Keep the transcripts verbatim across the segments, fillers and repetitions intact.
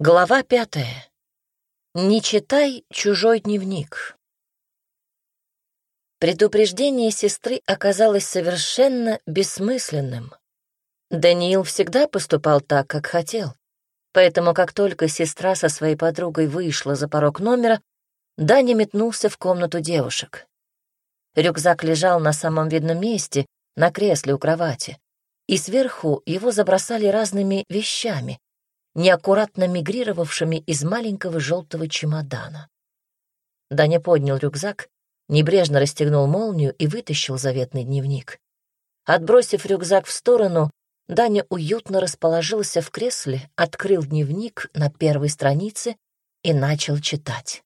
Глава пятая. Не читай чужой дневник. Предупреждение сестры оказалось совершенно бессмысленным. Даниил всегда поступал так, как хотел. Поэтому, как только сестра со своей подругой вышла за порог номера, Даня метнулся в комнату девушек. Рюкзак лежал на самом видном месте, на кресле у кровати, и сверху его забросали разными вещами, неаккуратно мигрировавшими из маленького желтого чемодана. Даня поднял рюкзак, небрежно расстегнул молнию и вытащил заветный дневник. Отбросив рюкзак в сторону, Даня уютно расположился в кресле, открыл дневник на первой странице и начал читать.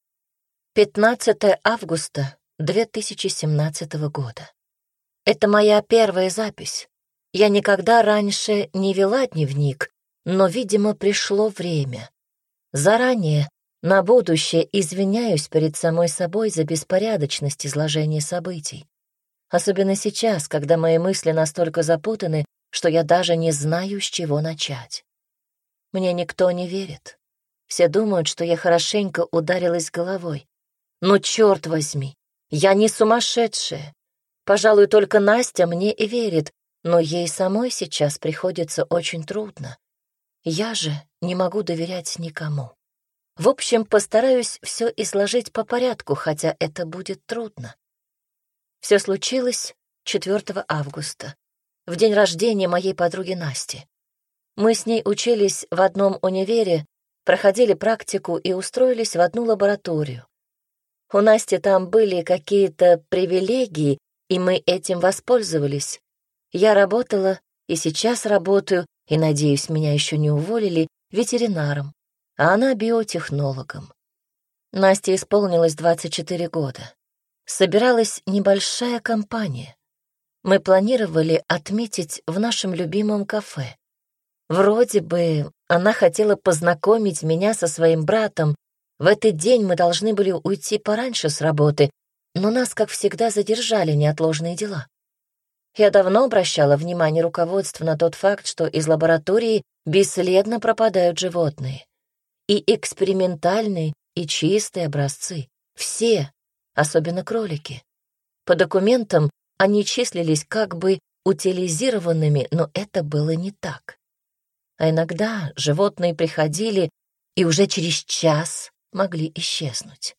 пятнадцатое августа две тысячи семнадцатого года. Это моя первая запись. Я никогда раньше не вела дневник, но, видимо, пришло время. Заранее, на будущее, извиняюсь перед самой собой за беспорядочность изложения событий. Особенно сейчас, когда мои мысли настолько запутаны, что я даже не знаю, с чего начать. Мне никто не верит. Все думают, что я хорошенько ударилась головой. Но, черт возьми, я не сумасшедшая. Пожалуй, только Настя мне и верит, но ей самой сейчас приходится очень трудно. Я же не могу доверять никому. В общем, постараюсь все изложить по порядку, хотя это будет трудно. Все случилось четвёртого августа, в день рождения моей подруги Насти. Мы с ней учились в одном универе, проходили практику и устроились в одну лабораторию. У Насти там были какие-то привилегии, и мы этим воспользовались. Я работала и сейчас работаю, и, надеюсь, меня еще не уволили, ветеринаром, а она биотехнологом. Насте исполнилось двадцать четыре года. Собиралась небольшая компания. Мы планировали отметить в нашем любимом кафе. Вроде бы она хотела познакомить меня со своим братом. В этот день мы должны были уйти пораньше с работы, но нас, как всегда, задержали неотложные дела. Я давно обращала внимание руководства на тот факт, что из лаборатории бесследно пропадают животные. И экспериментальные, и чистые образцы. Все, особенно кролики. По документам они числились как бы утилизированными, но это было не так. А иногда животные приходили и уже через час могли исчезнуть.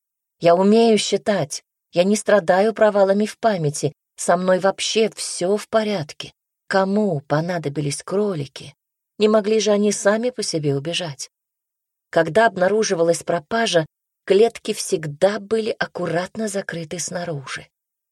Я умею считать, я не страдаю провалами в памяти, со мной вообще все в порядке. Кому понадобились кролики? Не могли же они сами по себе убежать? Когда обнаруживалась пропажа, клетки всегда были аккуратно закрыты снаружи.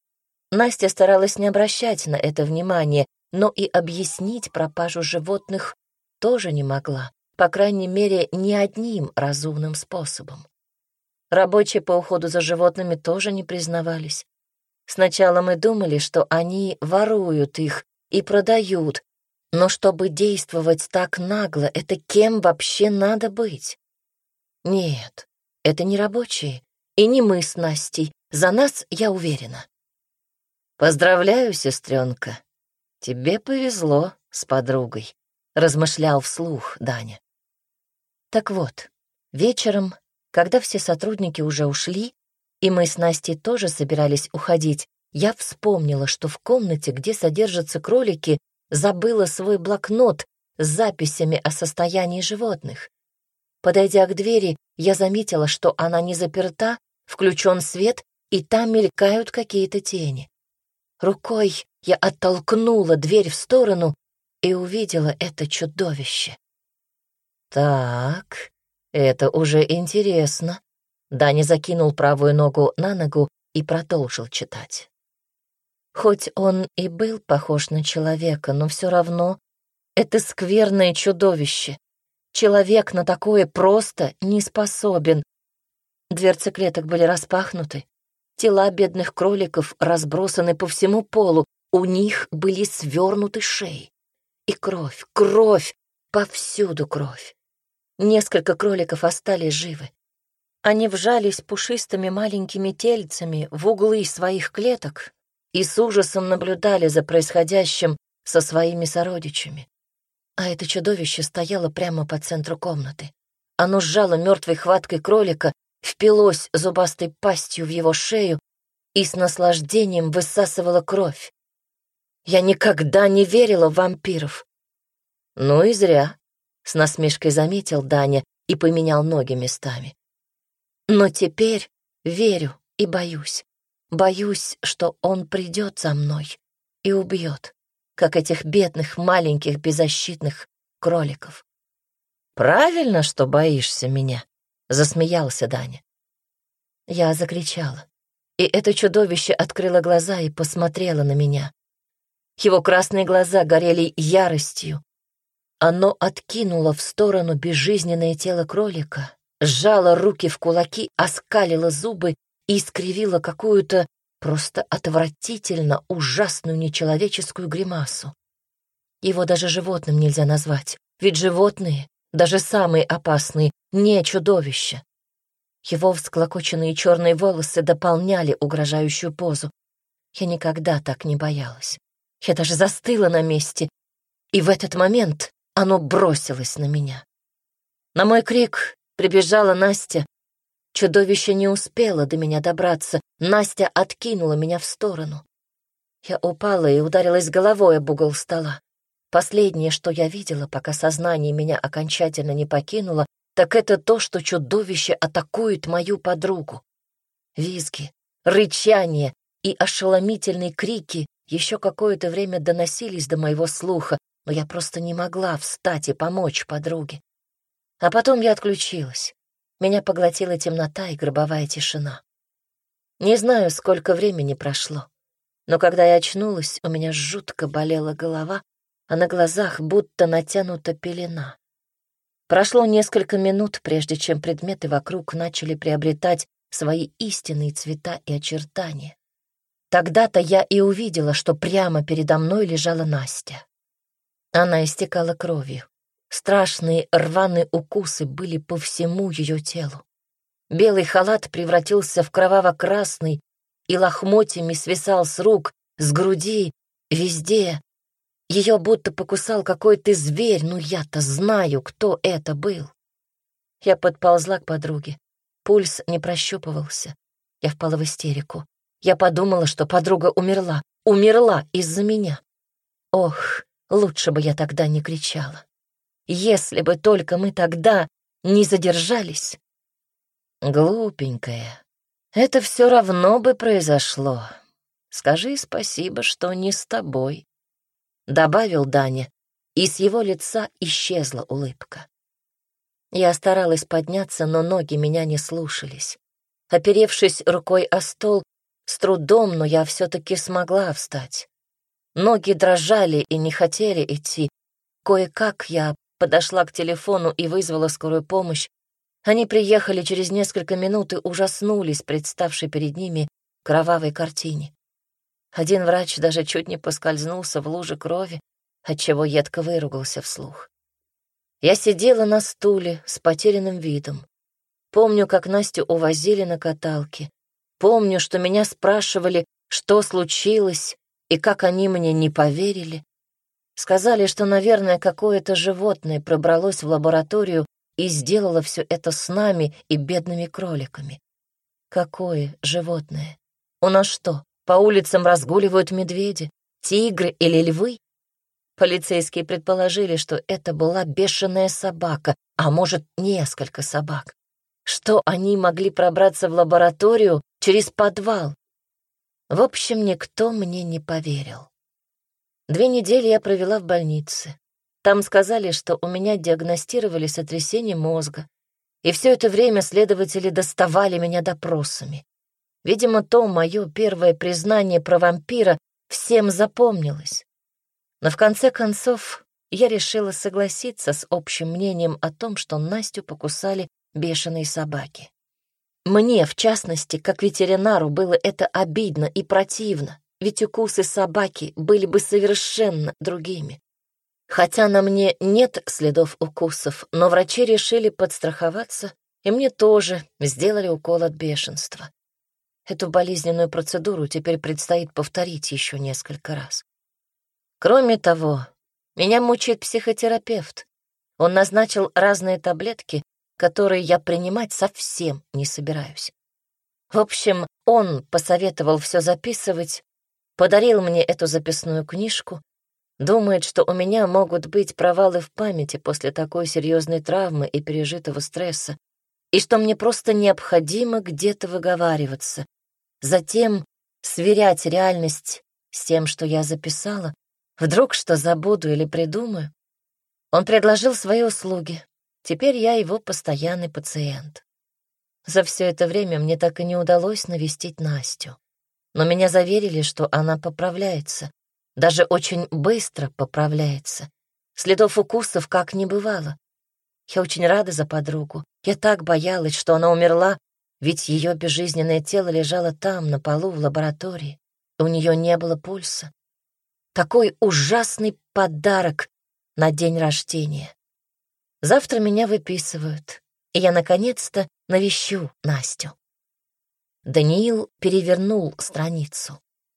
Настя старалась не обращать на это внимания, но и объяснить пропажу животных тоже не могла, по крайней мере, ни одним разумным способом. Рабочие по уходу за животными тоже не признавались. Сначала мы думали, что они воруют их и продают, но чтобы действовать так нагло, это кем вообще надо быть? Нет, это не рабочие, и не мы с Настей, за нас я уверена. «Поздравляю, сестренка, тебе повезло с подругой», — размышлял вслух Даня. Так вот, вечером, когда все сотрудники уже ушли, и мы с Настей тоже собирались уходить, я вспомнила, что в комнате, где содержатся кролики, забыла свой блокнот с записями о состоянии животных. Подойдя к двери, я заметила, что она не заперта, включен свет, и там мелькают какие-то тени. Рукой я оттолкнула дверь в сторону и увидела это чудовище. Так, это уже интересно. Даня закинул правую ногу на ногу и продолжил читать. Хоть он и был похож на человека, но все равно это скверное чудовище. Человек на такое просто не способен. Дверцы клеток были распахнуты, тела бедных кроликов разбросаны по всему полу, у них были свернуты шеи. И кровь, кровь, повсюду кровь. Несколько кроликов остались живы. Они вжались пушистыми маленькими тельцами в углы своих клеток и с ужасом наблюдали за происходящим со своими сородичами. А это чудовище стояло прямо по центру комнаты. Оно сжало мертвой хваткой кролика, впилось зубастой пастью в его шею и с наслаждением высасывало кровь. Я никогда не верила в вампиров. Ну и зря, — с насмешкой заметил Даня и поменял ноги местами. Но теперь верю и боюсь. Боюсь, что он придет за мной и убьет, как этих бедных, маленьких, беззащитных кроликов. «Правильно, что боишься меня», — засмеялся Даня. Я закричала, и это чудовище открыло глаза и посмотрело на меня. Его красные глаза горели яростью. Оно откинуло в сторону безжизненное тело кролика, сжало руки в кулаки, оскалило зубы и искривило какую-то просто отвратительно ужасную нечеловеческую гримасу. Его даже животным нельзя назвать, ведь животные, даже самые опасные, не чудовища. Его всклокоченные черные волосы дополняли угрожающую позу. Я никогда так не боялась. Я даже застыла на месте, и в этот момент оно бросилось на меня. На мой крик прибежала Настя. Чудовище не успело до меня добраться. Настя откинула меня в сторону. Я упала и ударилась головой об угол стола. Последнее, что я видела, пока сознание меня окончательно не покинуло, так это то, что чудовище атакует мою подругу. Визги, рычание и ошеломительные крики еще какое-то время доносились до моего слуха, но я просто не могла встать и помочь подруге. А потом я отключилась. Меня поглотила темнота и гробовая тишина. Не знаю, сколько времени прошло, но когда я очнулась, у меня жутко болела голова, а на глазах будто натянута пелена. Прошло несколько минут, прежде чем предметы вокруг начали приобретать свои истинные цвета и очертания. Тогда-то я и увидела, что прямо передо мной лежала Настя. Она истекала кровью. Страшные рваные укусы были по всему ее телу. Белый халат превратился в кроваво-красный и лохмотьями свисал с рук, с груди, везде. Ее будто покусал какой-то зверь, но я-то знаю, кто это был. Я подползла к подруге. Пульс не прощупывался. Я впала в истерику. Я подумала, что подруга умерла. Умерла из-за меня. Ох, лучше бы я тогда не кричала. Если бы только мы тогда не задержались. Глупенькая, это все равно бы произошло. Скажи спасибо, что не с тобой, — добавил Даня, и с его лица исчезла улыбка. Я старалась подняться, но ноги меня не слушались. Оперевшись рукой о стол, с трудом, но я все-таки смогла встать. Ноги дрожали и не хотели идти. Кое-как я подошла к телефону и вызвала скорую помощь. Они приехали через несколько минут и ужаснулись представшей перед ними кровавой картине. Один врач даже чуть не поскользнулся в луже крови, отчего едко выругался вслух. Я сидела на стуле с потерянным видом. Помню, как Настю увозили на каталке. Помню, что меня спрашивали, что случилось, и как они мне не поверили. Сказали, что, наверное, какое-то животное пробралось в лабораторию и сделало все это с нами и бедными кроликами. Какое животное? У нас что, по улицам разгуливают медведи, тигры или львы? Полицейские предположили, что это была бешеная собака, а может, несколько собак. Что они могли пробраться в лабораторию через подвал? В общем, никто мне не поверил. Две недели я провела в больнице. Там сказали, что у меня диагностировали сотрясение мозга, и все это время следователи доставали меня допросами. Видимо, то мое первое признание про вампира всем запомнилось. Но в конце концов я решила согласиться с общим мнением о том, что Настю покусали бешеные собаки. Мне, в частности, как ветеринару, было это обидно и противно, ведь укусы собаки были бы совершенно другими. Хотя на мне нет следов укусов, но врачи решили подстраховаться, и мне тоже сделали укол от бешенства. Эту болезненную процедуру теперь предстоит повторить еще несколько раз. Кроме того, Меня мучает психотерапевт. Он назначил разные таблетки, которые я принимать совсем не собираюсь. В общем, он посоветовал все записывать, подарил мне эту записную книжку, думает, что у меня могут быть провалы в памяти после такой серьезной травмы и пережитого стресса, и что мне просто необходимо где-то выговариваться, затем сверять реальность с тем, что я записала, вдруг что забуду или придумаю. Он предложил свои услуги. Теперь я его постоянный пациент. За все это время мне так и не удалось навестить Настю. Но меня заверили, что она поправляется. Даже очень быстро поправляется. Следов укусов как не бывало. Я очень рада за подругу. Я так боялась, что она умерла, ведь ее безжизненное тело лежало там, на полу в лаборатории. У нее не было пульса. Такой ужасный подарок на день рождения. Завтра меня выписывают, и я наконец-то навещу Настю. Даниил перевернул страницу.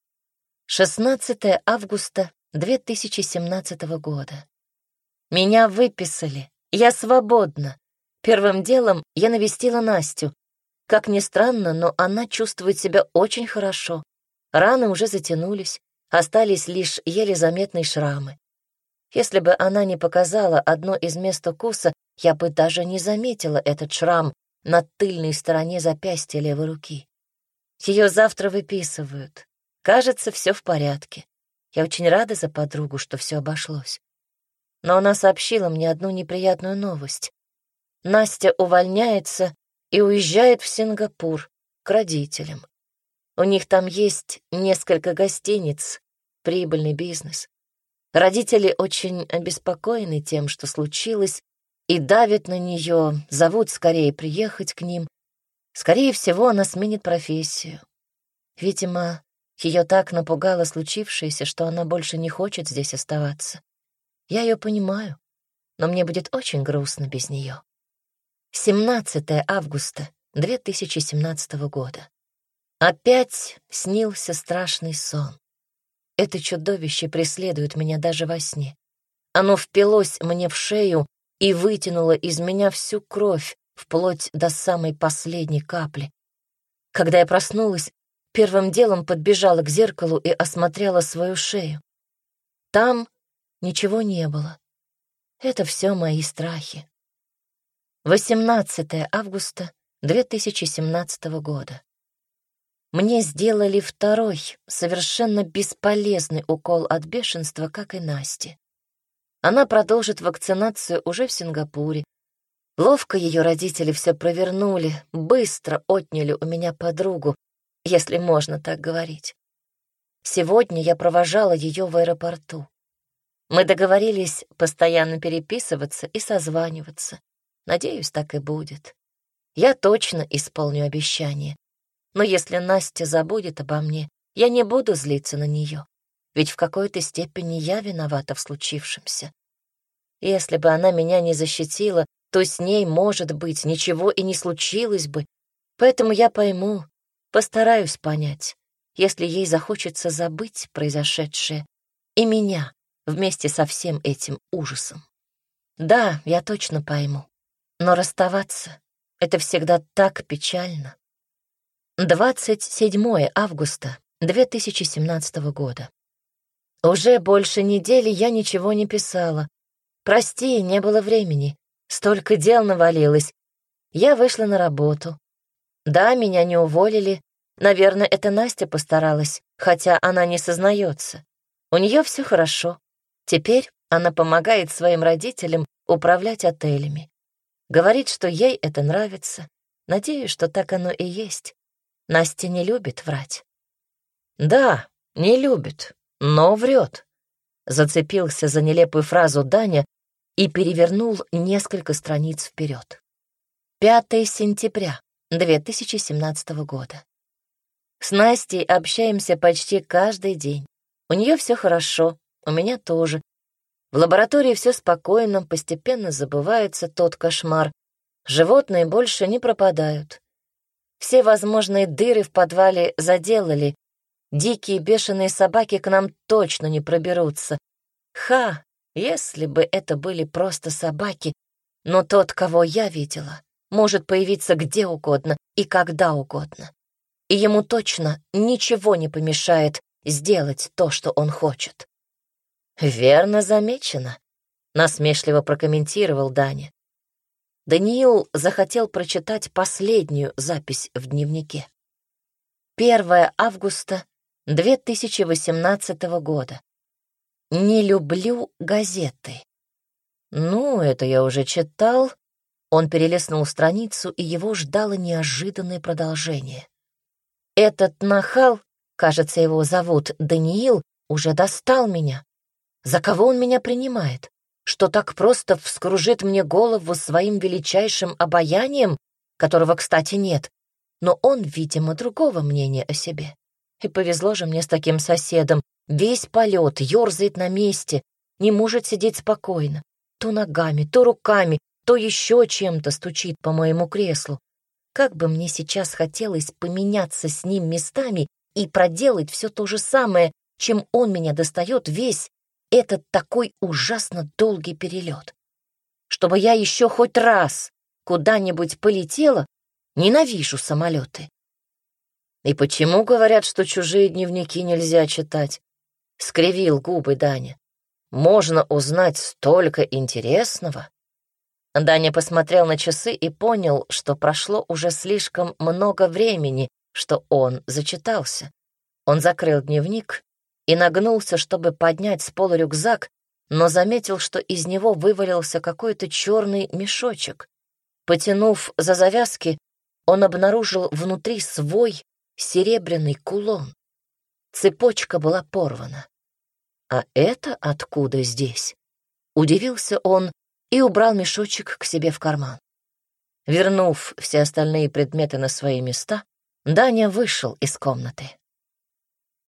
шестнадцатое августа две тысячи семнадцатого года. Меня выписали, я свободна. Первым делом я навестила Настю. Как ни странно, но она чувствует себя очень хорошо. Раны уже затянулись, остались лишь еле заметные шрамы. Если бы она не показала одно из мест укуса, я бы даже не заметила этот шрам на тыльной стороне запястья левой руки. Ее завтра выписывают. Кажется, все в порядке. Я очень рада за подругу, что все обошлось. Но она сообщила мне одну неприятную новость. Настя увольняется и уезжает в Сингапур к родителям. У них там есть несколько гостиниц, прибыльный бизнес. Родители очень обеспокоены тем, что случилось, и давят на нее, зовут скорее приехать к ним. Скорее всего, она сменит профессию. Видимо, ее так напугало случившееся, что она больше не хочет здесь оставаться. Я ее понимаю, но мне будет очень грустно без нее. семнадцатое августа две тысячи семнадцатого года. Опять снился страшный сон. Это чудовище преследует меня даже во сне. Оно впилось мне в шею и вытянуло из меня всю кровь, вплоть до самой последней капли. Когда я проснулась, первым делом подбежала к зеркалу и осмотрела свою шею. Там ничего не было. Это все мои страхи. восемнадцатое августа две тысячи семнадцатого года. Мне сделали второй, совершенно бесполезный укол от бешенства, как и Насте. Она продолжит вакцинацию уже в Сингапуре. Ловко ее родители все провернули, быстро отняли у меня подругу, если можно так говорить. Сегодня я провожала ее в аэропорту. Мы договорились постоянно переписываться и созваниваться. Надеюсь, так и будет. Я точно исполню обещание. Но если Настя забудет обо мне, я не буду злиться на нее, ведь в какой-то степени я виновата в случившемся. Если бы она меня не защитила, то с ней, может быть, ничего и не случилось бы, поэтому я пойму, постараюсь понять, если ей захочется забыть произошедшее и меня вместе со всем этим ужасом. Да, я точно пойму, но расставаться — это всегда так печально. двадцать седьмое августа две тысячи семнадцатого года. Уже больше недели я ничего не писала. Прости, не было времени. Столько дел навалилось. Я вышла на работу. Да, меня не уволили. Наверное, это Настя постаралась, хотя она не сознается. У нее все хорошо. Теперь она помогает своим родителям управлять отелями. Говорит, что ей это нравится. Надеюсь, что так оно и есть. Настя не любит врать. Да, не любит, но врет. Зацепился за нелепую фразу Даня и перевернул несколько страниц вперед. пятое сентября две тысячи семнадцатого года. С Настей общаемся почти каждый день. У нее все хорошо, у меня тоже. В лаборатории все спокойно, постепенно забывается тот кошмар. Животные больше не пропадают. Все возможные дыры в подвале заделали. Дикие бешеные собаки к нам точно не проберутся. Ха! Если бы это были просто собаки, но тот, кого я видела, может появиться где угодно и когда угодно. И ему точно ничего не помешает сделать то, что он хочет. «Верно замечено», — насмешливо прокомментировал Даня. Даниил захотел прочитать последнюю запись в дневнике. первое августа две тысячи восемнадцатого года. «Не люблю газеты». Ну, это я уже читал. Он перелистнул страницу, и его ждало неожиданное продолжение. Этот нахал, кажется, его зовут Даниил, уже достал меня. За кого он меня принимает? Что так просто вскружит мне голову своим величайшим обаянием, которого, кстати, нет, но он, видимо, другого мнения о себе. И повезло же мне с таким соседом. Весь полет ерзает на месте, не может сидеть спокойно. То ногами, то руками, то еще чем-то стучит по моему креслу. Как бы мне сейчас хотелось поменяться с ним местами и проделать все то же самое, чем он меня достает весь этот такой ужасно долгий перелет. Чтобы я еще хоть раз куда-нибудь полетела, ненавижу самолеты. И почему говорят, что чужие дневники нельзя читать? Скривил губы Даня. Можно узнать столько интересного. Даня посмотрел на часы и понял, что прошло уже слишком много времени, что он зачитался. Он закрыл дневник и нагнулся, чтобы поднять с пола рюкзак, но заметил, что из него вывалился какой-то черный мешочек. Потянув за завязки, он обнаружил внутри свой серебряный кулон. Цепочка была порвана. А это откуда здесь? Удивился он и убрал мешочек к себе в карман. Вернув все остальные предметы на свои места, Даня вышел из комнаты.